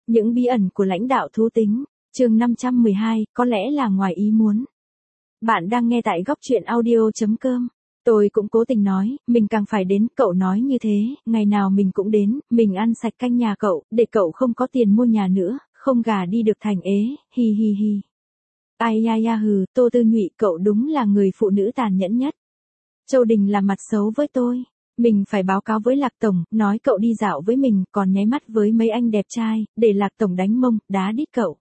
Những bí ẩn của lãnh đạo thú tính, chương 512, có lẽ là ngoài ý muốn. Bạn đang nghe tại góc truyện audio.com. Tôi cũng cố tình nói, mình càng phải đến, cậu nói như thế, ngày nào mình cũng đến, mình ăn sạch canh nhà cậu, để cậu không có tiền mua nhà nữa, không gà đi được thành ế, hi hi hi. Ai ya ya hừ, Tô Tư Nhụy, cậu đúng là người phụ nữ tàn nhẫn nhất. Châu Đình làm mặt xấu với tôi. Mình phải báo cáo với Lạc Tổng, nói cậu đi dạo với mình, còn nháy mắt với mấy anh đẹp trai, để Lạc Tổng đánh mông, đá đít cậu.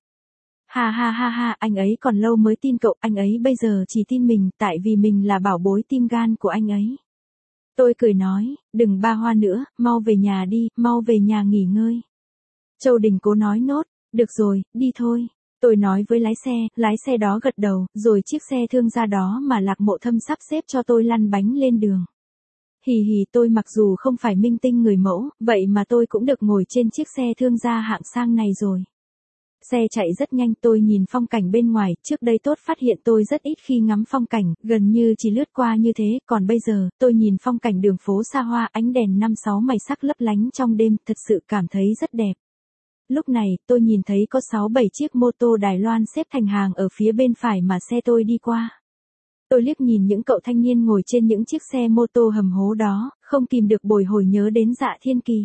Ha ha ha ha, anh ấy còn lâu mới tin cậu, anh ấy bây giờ chỉ tin mình, tại vì mình là bảo bối tim gan của anh ấy. Tôi cười nói, đừng ba hoa nữa, mau về nhà đi, mau về nhà nghỉ ngơi. Châu Đình cố nói nốt, được rồi, đi thôi. Tôi nói với lái xe đó gật đầu, rồi chiếc xe thương gia đó mà Lạc Mộ Thâm sắp xếp cho tôi lăn bánh lên đường. Hì hì, tôi mặc dù không phải minh tinh người mẫu, vậy mà tôi cũng được ngồi trên chiếc xe thương gia hạng sang này rồi. Xe chạy rất nhanh, tôi nhìn phong cảnh bên ngoài, trước đây Tốt phát hiện tôi rất ít khi ngắm phong cảnh, gần như chỉ lướt qua như thế, còn bây giờ, tôi nhìn phong cảnh đường phố xa hoa, ánh đèn 5-6 màu sắc lấp lánh trong đêm, thật sự cảm thấy rất đẹp. Lúc này, tôi nhìn thấy có 6-7 chiếc mô tô Đài Loan xếp thành hàng ở phía bên phải mà xe tôi đi qua. Tôi liếc nhìn những cậu thanh niên ngồi trên những chiếc xe mô tô hầm hố đó, không kìm được bồi hồi nhớ đến Dạ Thiên Kỳ.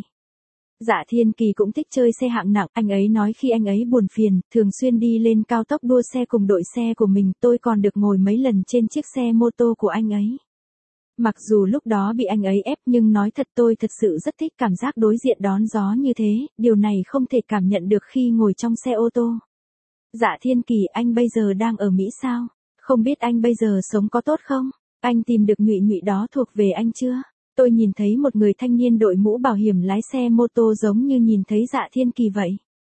Dạ Thiên Kỳ cũng thích chơi xe hạng nặng, anh ấy nói khi anh ấy buồn phiền, thường xuyên đi lên cao tốc đua xe cùng đội xe của mình, tôi còn được ngồi mấy lần trên chiếc xe mô tô của anh ấy. Mặc dù lúc đó bị anh ấy ép nhưng nói thật tôi thật sự rất thích cảm giác đối diện đón gió như thế, điều này không thể cảm nhận được khi ngồi trong xe ô tô. Dạ Thiên Kỳ, anh bây giờ đang ở Mỹ sao? Không biết anh bây giờ sống có tốt không? Anh tìm được Nhụy Nhụy đó thuộc về anh chưa? Tôi nhìn thấy một người thanh niên đội mũ bảo hiểm lái xe mô tô giống như nhìn thấy Dạ Thiên Kỳ vậy.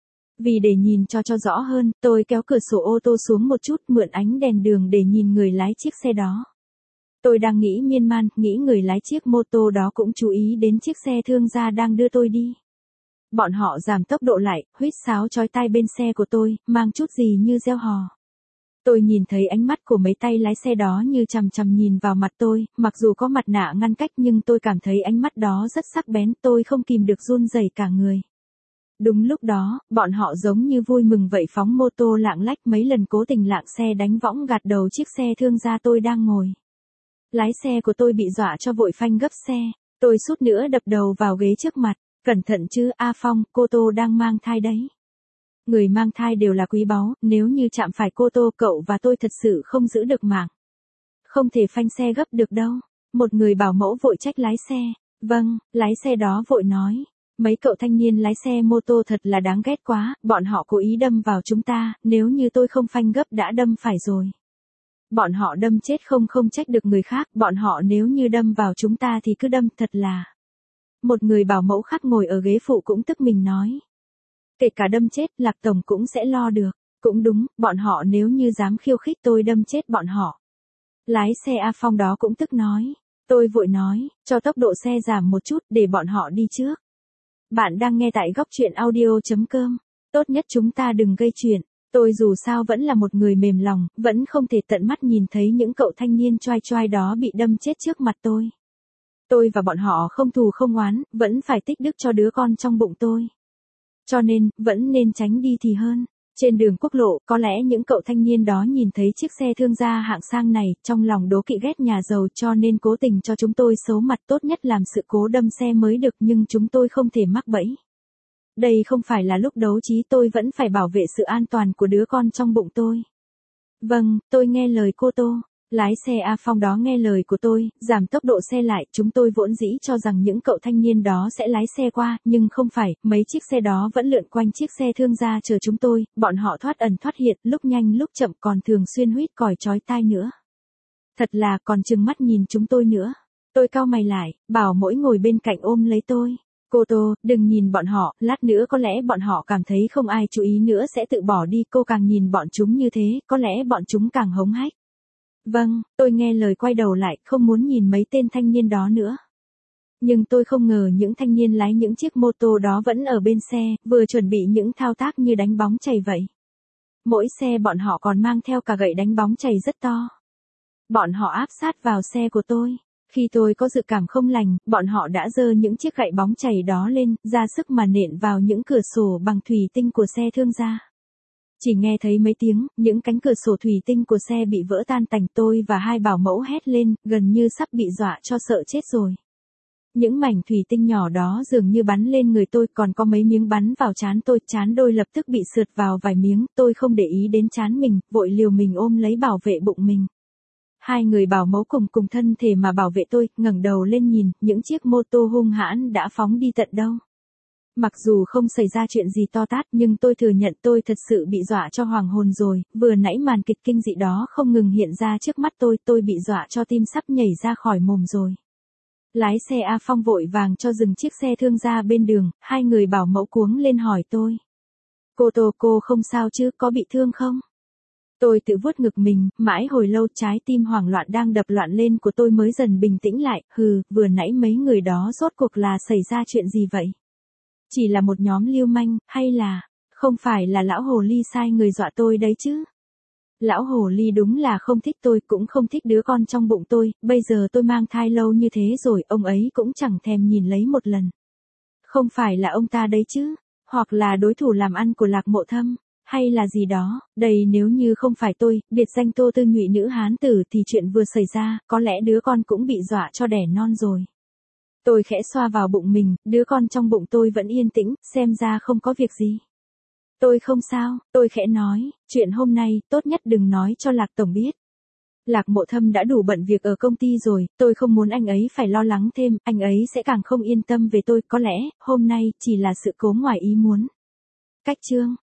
Vì để nhìn cho rõ hơn, tôi kéo cửa sổ ô tô xuống một chút, mượn ánh đèn đường để nhìn người lái chiếc xe đó. Tôi đang nghĩ miên man, nghĩ người lái chiếc mô tô đó cũng chú ý đến chiếc xe thương gia đang đưa tôi đi. Bọn họ giảm tốc độ lại, huýt sáo chói tai bên xe của tôi, mang chút gì như reo hò. Tôi nhìn thấy ánh mắt của mấy tay lái xe đó như chằm chằm nhìn vào mặt tôi, mặc dù có mặt nạ ngăn cách nhưng tôi cảm thấy ánh mắt đó rất sắc bén, tôi không kìm được run rẩy cả người. Đúng lúc đó, bọn họ giống như vui mừng vậy phóng mô tô lạng lách mấy lần cố tình lạng xe đánh võng gạt đầu chiếc xe thương gia tôi đang ngồi. Lái xe của tôi bị dọa cho vội phanh gấp xe, tôi sút nữa đập đầu vào ghế trước mặt, cẩn thận chứ A Phong, cô Tô đang mang thai đấy. Người mang thai đều là quý báu, nếu như chạm phải cô Tô cậu và tôi thật sự không giữ được mạng. Không thể phanh xe gấp được đâu. Một người bảo mẫu vội trách lái xe. Vâng, lái xe đó vội nói. Mấy cậu thanh niên lái xe mô tô thật là đáng ghét quá, bọn họ cố ý đâm vào chúng ta, nếu như tôi không phanh gấp đã đâm phải rồi. Bọn họ đâm chết không trách được người khác, bọn họ nếu như đâm vào chúng ta thì cứ đâm, thật là. Một người bảo mẫu khác ngồi ở ghế phụ cũng tức mình nói. Kể cả đâm chết, Lạc Tổng cũng sẽ lo được. Cũng đúng, bọn họ nếu như dám khiêu khích tôi đâm chết bọn họ. Lái xe A Phong đó cũng tức nói. Tôi vội nói, cho tốc độ xe giảm một chút để bọn họ đi trước. Bạn đang nghe tại góc truyện audio.com. Tốt nhất chúng ta đừng gây chuyện. Tôi dù sao vẫn là một người mềm lòng, vẫn không thể tận mắt nhìn thấy những cậu thanh niên choai choai đó bị đâm chết trước mặt tôi. Tôi và bọn họ không thù không oán, vẫn phải tích đức cho đứa con trong bụng tôi. Cho nên, vẫn nên tránh đi thì hơn. Trên đường quốc lộ, có lẽ những cậu thanh niên đó nhìn thấy chiếc xe thương gia hạng sang này, trong lòng đố kỵ ghét nhà giàu cho nên cố tình cho chúng tôi xấu mặt, tốt nhất làm sự cố đâm xe mới được, nhưng chúng tôi không thể mắc bẫy. Đây không phải là lúc đấu trí, tôi vẫn phải bảo vệ sự an toàn của đứa con trong bụng tôi. Vâng, tôi nghe lời cô Tô. Lái xe A Phong đó nghe lời của tôi, giảm tốc độ xe lại, chúng tôi vốn dĩ cho rằng những cậu thanh niên đó sẽ lái xe qua, nhưng không phải, mấy chiếc xe đó vẫn lượn quanh chiếc xe thương gia chờ chúng tôi, bọn họ thoát ẩn thoát hiện, lúc nhanh lúc chậm, còn thường xuyên huýt còi chói tai nữa. Thật là còn trừng mắt nhìn chúng tôi nữa. Tôi cau mày lại, bảo mỗi ngồi bên cạnh ôm lấy tôi. Cô Tô, đừng nhìn bọn họ, lát nữa có lẽ bọn họ cảm thấy không ai chú ý nữa sẽ tự bỏ đi, cô càng nhìn bọn chúng như thế, có lẽ bọn chúng càng hống hách. Vâng, tôi nghe lời quay đầu lại, không muốn nhìn mấy tên thanh niên đó nữa. Nhưng tôi không ngờ những thanh niên lái những chiếc mô tô đó vẫn ở bên xe, vừa chuẩn bị những thao tác như đánh bóng chày vậy. Mỗi xe bọn họ còn mang theo cả gậy đánh bóng chày rất to. Bọn họ áp sát vào xe của tôi. Khi tôi có dự cảm không lành, bọn họ đã giơ những chiếc gậy bóng chảy đó lên, ra sức mà nện vào những cửa sổ bằng thủy tinh của xe thương gia. Chỉ nghe thấy mấy tiếng, những cánh cửa sổ thủy tinh của xe bị vỡ tan tành, tôi và hai bảo mẫu hét lên, gần như sắp bị dọa cho sợ chết rồi. Những mảnh thủy tinh nhỏ đó dường như bắn lên người tôi, còn có mấy miếng bắn vào trán tôi, trán đôi lập tức bị sượt vào vài miếng, tôi không để ý đến trán mình, vội liều mình ôm lấy bảo vệ bụng mình. Hai người bảo mẫu cùng thân thể mà bảo vệ tôi, ngẩng đầu lên nhìn, những chiếc mô tô hung hãn đã phóng đi tận đâu. Mặc dù không xảy ra chuyện gì to tát nhưng tôi thừa nhận tôi thật sự bị dọa cho hoàng hồn rồi, vừa nãy màn kịch kinh dị đó không ngừng hiện ra trước mắt tôi bị dọa cho tim sắp nhảy ra khỏi mồm rồi. Lái xe A Phong vội vàng cho dừng chiếc xe thương gia bên đường, hai người bảo mẫu cuống lên hỏi tôi. Cô không sao chứ, có bị thương không? Tôi tự vuốt ngực mình, mãi hồi lâu trái tim hoảng loạn đang đập loạn lên của tôi mới dần bình tĩnh lại, vừa nãy mấy người đó rốt cuộc là xảy ra chuyện gì vậy? Chỉ là một nhóm lưu manh, hay là, không phải là lão hồ ly sai người dọa tôi đấy chứ? Lão hồ ly đúng là không thích tôi, cũng không thích đứa con trong bụng tôi, bây giờ tôi mang thai lâu như thế rồi, ông ấy cũng chẳng thèm nhìn lấy một lần. Không phải là ông ta đấy chứ? Hoặc là đối thủ làm ăn của Lạc Mộ Thâm, hay là gì đó, đây nếu như không phải tôi, biệt danh Tô Tư Nhụy nữ hán tử thì chuyện vừa xảy ra, có lẽ đứa con cũng bị dọa cho đẻ non rồi. Tôi khẽ xoa vào bụng mình, đứa con trong bụng tôi vẫn yên tĩnh, xem ra không có việc gì. Tôi không sao, tôi khẽ nói, chuyện hôm nay, tốt nhất đừng nói cho Lạc Tổng biết. Lạc Mộ Thâm đã đủ bận việc ở công ty rồi, tôi không muốn anh ấy phải lo lắng thêm, anh ấy sẽ càng không yên tâm về tôi, có lẽ, hôm nay, chỉ là sự cố ngoài ý muốn. Cách chương